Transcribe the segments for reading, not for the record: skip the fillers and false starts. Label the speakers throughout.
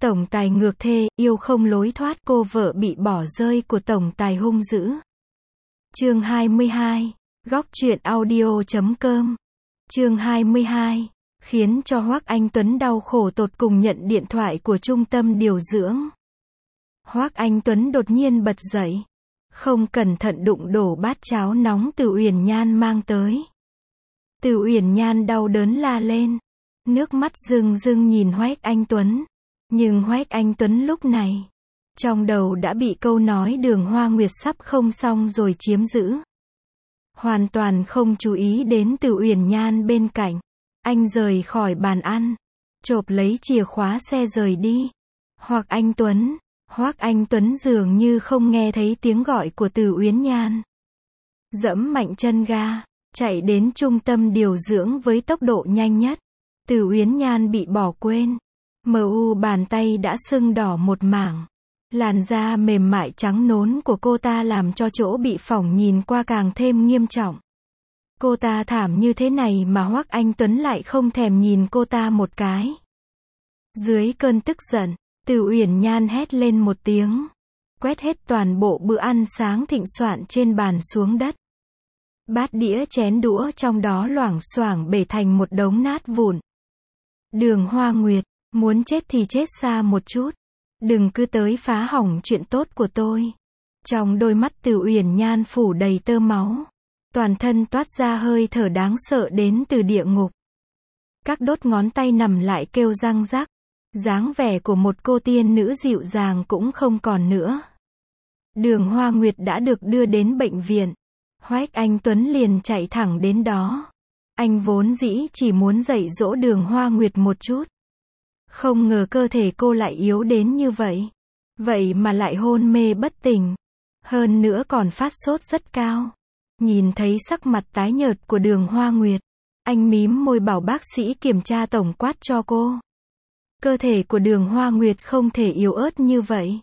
Speaker 1: Tổng tài ngược thê, yêu không lối thoát, cô vợ bị bỏ rơi của tổng tài hung dữ. Chương 22. Góc truyện audio.com. Chương 22. Khiến cho Hoắc Anh Tuấn đau khổ tột cùng nhận điện thoại của trung tâm điều dưỡng. Hoắc Anh Tuấn đột nhiên bật dậy. Không cẩn thận đụng đổ bát cháo nóng Từ Uyển Nhan mang tới. Từ Uyển Nhan đau đớn la lên. Nước mắt rưng rưng nhìn Hoắc Anh Tuấn. Nhưng Hoắc Anh Tuấn lúc này, trong đầu đã bị câu nói Đường Hoa Nguyệt sắp không xong rồi chiếm giữ. Hoàn toàn không chú ý đến Từ Uyển Nhan bên cạnh. Anh rời khỏi bàn ăn, chộp lấy chìa khóa xe rời đi. Hoắc Anh Tuấn dường như không nghe thấy tiếng gọi của Từ Uyển Nhan. Dẫm mạnh chân ga, chạy đến trung tâm điều dưỡng với tốc độ nhanh nhất. Từ Uyển Nhan bị bỏ quên. Bàn tay đã sưng đỏ một mảng. Làn da mềm mại trắng nón của cô ta làm cho chỗ bị phỏng nhìn qua càng thêm nghiêm trọng. Cô ta thảm như thế này mà Hoắc Anh Tuấn lại không thèm nhìn cô ta một cái. Dưới cơn tức giận, Từ Uyển Nhan hét lên một tiếng, quét hết toàn bộ bữa ăn sáng thịnh soạn trên bàn xuống đất. Bát đĩa chén đũa trong đó loảng xoảng bể thành một đống nát vụn. Đường Hoa Nguyệt, muốn chết thì chết xa một chút. Đừng cứ tới phá hỏng chuyện tốt của tôi. Trong đôi mắt Từ Uyển Nhan phủ đầy tơ máu. Toàn thân toát ra hơi thở đáng sợ đến từ địa ngục. Các đốt ngón tay nằm lại kêu răng rắc. Dáng vẻ của một cô tiên nữ dịu dàng cũng không còn nữa. Đường Hoa Nguyệt đã được đưa đến bệnh viện. Hoắc Anh Tuấn liền chạy thẳng đến đó. Anh vốn dĩ chỉ muốn dạy dỗ Đường Hoa Nguyệt một chút. Không ngờ cơ thể cô lại yếu đến như vậy. Vậy mà lại hôn mê bất tỉnh. Hơn nữa còn phát sốt rất cao. Nhìn thấy sắc mặt tái nhợt của Đường Hoa Nguyệt, anh mím môi bảo bác sĩ kiểm tra tổng quát cho cô. Cơ thể của Đường Hoa Nguyệt không thể yếu ớt như vậy.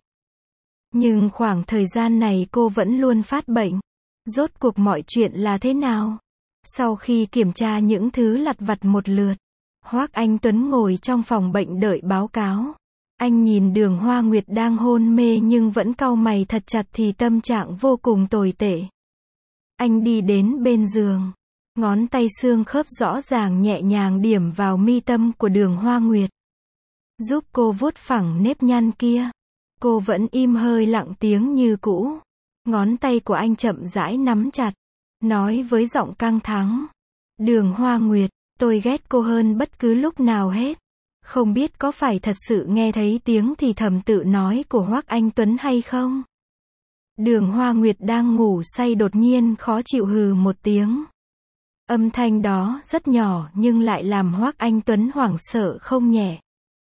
Speaker 1: Nhưng khoảng thời gian này cô vẫn luôn phát bệnh. Rốt cuộc mọi chuyện là thế nào? Sau khi kiểm tra những thứ lặt vặt một lượt, Hoắc Anh Tuấn ngồi trong phòng bệnh đợi báo cáo. Anh nhìn Đường Hoa Nguyệt đang hôn mê nhưng vẫn cau mày thật chặt thì tâm trạng vô cùng tồi tệ. Anh đi đến bên giường. Ngón tay xương khớp rõ ràng nhẹ nhàng điểm vào mi tâm của Đường Hoa Nguyệt. Giúp cô vuốt phẳng nếp nhăn kia. Cô vẫn im hơi lặng tiếng như cũ. Ngón tay của anh chậm rãi nắm chặt. Nói với giọng căng thẳng. Đường Hoa Nguyệt, tôi ghét cô hơn bất cứ lúc nào hết. Không biết có phải thật sự nghe thấy tiếng thì thầm tự nói của Hoắc Anh Tuấn hay không? Đường Hoa Nguyệt đang ngủ say đột nhiên khó chịu hừ một tiếng. Âm thanh đó rất nhỏ nhưng lại làm Hoắc Anh Tuấn hoảng sợ không nhẹ.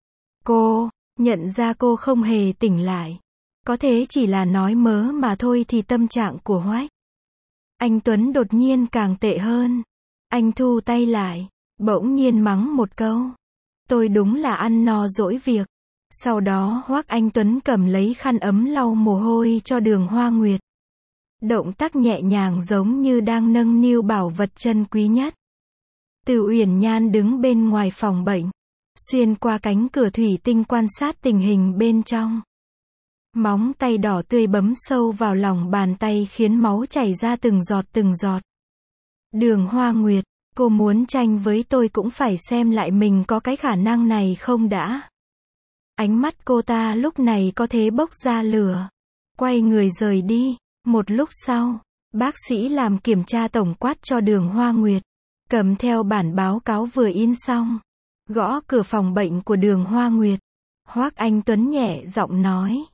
Speaker 1: Cô, nhận ra cô không hề tỉnh lại. Có thế chỉ là nói mớ mà thôi thì tâm trạng của Hoắc Anh Tuấn đột nhiên càng tệ hơn. Anh thu tay lại, bỗng nhiên mắng một câu. Tôi đúng là ăn no dỗi việc. Sau đó Hoắc Anh Tuấn cầm lấy khăn ấm lau mồ hôi cho Đường Hoa Nguyệt. Động tác nhẹ nhàng giống như đang nâng niu bảo vật chân quý nhất. Từ Uyển Nhan đứng bên ngoài phòng bệnh, xuyên qua cánh cửa thủy tinh quan sát tình hình bên trong. Móng tay đỏ tươi bấm sâu vào lòng bàn tay khiến máu chảy ra từng giọt từng giọt. Đường Hoa Nguyệt, cô muốn tranh với tôi cũng phải xem lại mình có cái khả năng này không đã. Ánh mắt cô ta lúc này có thế bốc ra lửa. Quay người rời đi. Một lúc sau, bác sĩ làm kiểm tra tổng quát cho Đường Hoa Nguyệt. Cầm theo bản báo cáo vừa in xong. Gõ cửa phòng bệnh của Đường Hoa Nguyệt. Hoắc Anh Tuấn nhẹ giọng nói.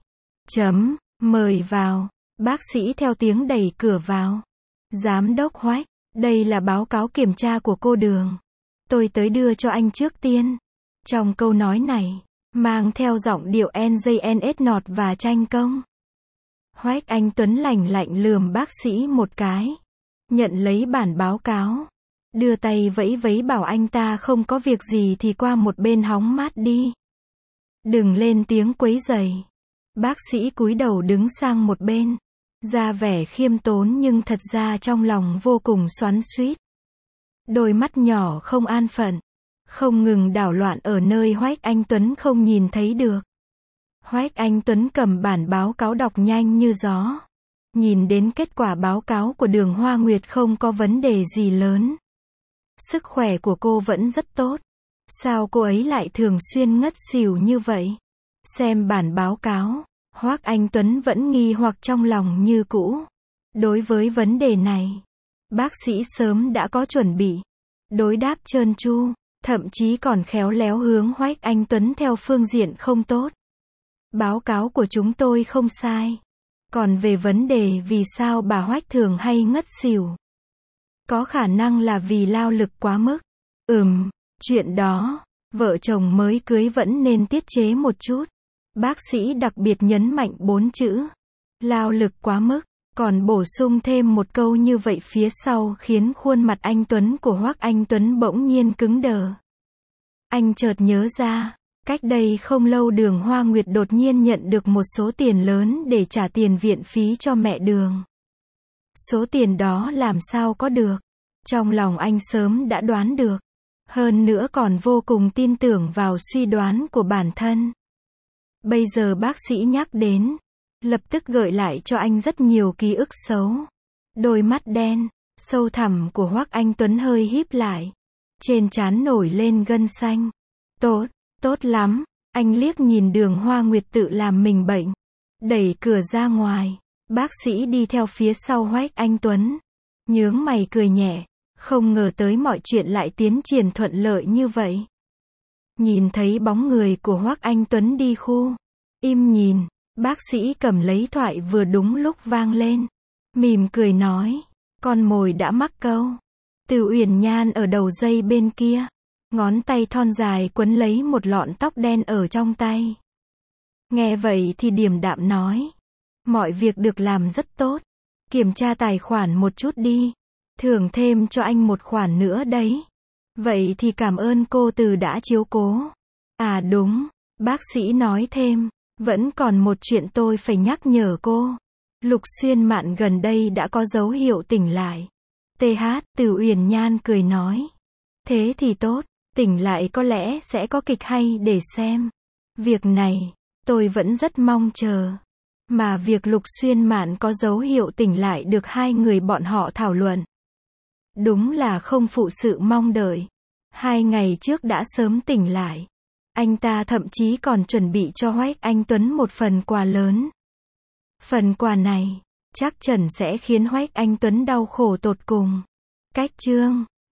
Speaker 1: Mời vào. Bác sĩ theo tiếng đẩy cửa vào. Giám đốc Hoắc, đây là báo cáo kiểm tra của cô Đường. Tôi tới đưa cho anh trước tiên. Trong câu nói này, mang theo giọng điệu NJNS nọt và tranh công. Hoắc Anh Tuấn lạnh lạnh lườm bác sĩ một cái. Nhận lấy bản báo cáo. Đưa tay vẫy vẫy bảo anh ta không có việc gì thì qua một bên hóng mát đi. Đừng lên tiếng quấy rầy. Bác sĩ cúi đầu đứng sang một bên. Ra vẻ khiêm tốn nhưng thật ra trong lòng vô cùng xoắn xuýt. Đôi mắt nhỏ không an phận. Không ngừng đảo loạn ở nơi Hoắc Anh Tuấn không nhìn thấy được. Hoác Anh Tuấn cầm bản báo cáo đọc nhanh như gió. Nhìn đến kết quả báo cáo của Đường Hoa Nguyệt không có vấn đề gì lớn. Sức khỏe của cô vẫn rất tốt. Sao cô ấy lại thường xuyên ngất xỉu như vậy? Xem bản báo cáo, Hoác Anh Tuấn vẫn nghi hoặc trong lòng như cũ. Đối với vấn đề này, bác sĩ sớm đã có chuẩn bị. Đối đáp trơn tru, thậm chí còn khéo léo hướng Hoác Anh Tuấn theo phương diện không tốt. Báo cáo của chúng tôi không sai. Còn về vấn đề vì sao bà Hoác thường hay ngất xỉu, có khả năng là vì lao lực quá mức. Chuyện đó, vợ chồng mới cưới vẫn nên tiết chế một chút. Bác sĩ đặc biệt nhấn mạnh 4 chữ. Lao lực quá mức, còn bổ sung thêm một câu như vậy phía sau khiến khuôn mặt anh Tuấn của Hoác Anh Tuấn bỗng nhiên cứng đờ. Anh chợt nhớ ra, cách đây không lâu Đường Hoa Nguyệt đột nhiên nhận được một số tiền lớn để trả tiền viện phí cho mẹ Đường. Số tiền đó làm sao có được? Trong lòng anh sớm đã đoán được. Hơn nữa còn vô cùng tin tưởng vào suy đoán của bản thân. Bây giờ bác sĩ nhắc đến, lập tức gợi lại cho anh rất nhiều ký ức xấu. Đôi mắt đen, sâu thẳm của Hoác Anh Tuấn hơi híp lại. Trên trán nổi lên gân xanh. Tốt lắm. Anh liếc nhìn Đường Hoa Nguyệt tự làm mình bệnh. Đẩy cửa ra ngoài. Bác sĩ đi theo phía sau Hoác Anh Tuấn. Nhướng mày cười nhẹ. Không ngờ tới mọi chuyện lại tiến triển thuận lợi như vậy. Nhìn thấy bóng người của Hoác Anh Tuấn đi khu. Im nhìn. Bác sĩ cầm lấy thoại vừa đúng lúc vang lên. Mỉm cười nói. Con mồi đã mắc câu. Từ Uyển Nhan ở đầu dây bên kia. Ngón tay thon dài quấn lấy một lọn tóc đen ở trong tay. Nghe vậy thì điềm đạm nói. Mọi việc được làm rất tốt. Kiểm tra tài khoản một chút đi. Thưởng thêm cho anh một khoản nữa đấy. Vậy thì cảm ơn cô Từ đã chiếu cố. À đúng. Bác sĩ nói thêm. Vẫn còn một chuyện tôi phải nhắc nhở cô. Lục Xuyên Mạn gần đây đã có dấu hiệu tỉnh lại. TH, Từ Uyển Nhan cười nói. Thế thì tốt. Tỉnh lại có lẽ sẽ có kịch hay để xem. Việc này, tôi vẫn rất mong chờ. Mà việc Lục Xuyên Mạn có dấu hiệu tỉnh lại được hai người bọn họ thảo luận. Đúng là không phụ sự mong đợi. 2 ngày trước đã sớm tỉnh lại. Anh ta thậm chí còn chuẩn bị cho Hoác Anh Tuấn một phần quà lớn. Phần quà này, chắc chắn sẽ khiến Hoác Anh Tuấn đau khổ tột cùng. Cách chương